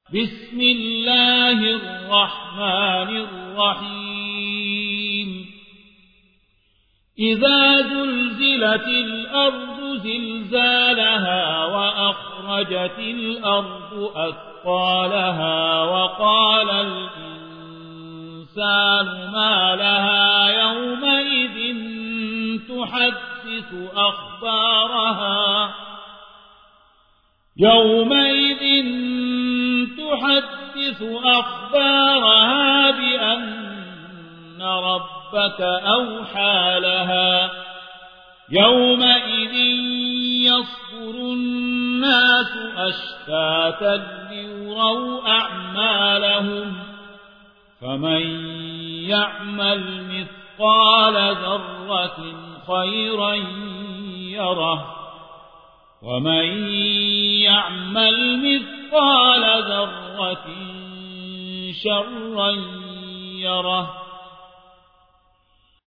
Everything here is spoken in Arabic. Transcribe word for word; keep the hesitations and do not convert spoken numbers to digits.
بسم الله الرحمن الرحيم إذا زلزلت الأرض زلزالها وأخرجت الأرض أثقالها وقال الإنسان ما لها يومئذ تحدث أخبارها يومئذ تحدث أخبارها بأن ربك أوحى لها يومئذ يصدر الناس أشتاتا ليروا أعمالهم فمن يعمل مثقال ذرة خيرا يره ومن يعمل مثقال ذرة شرا يره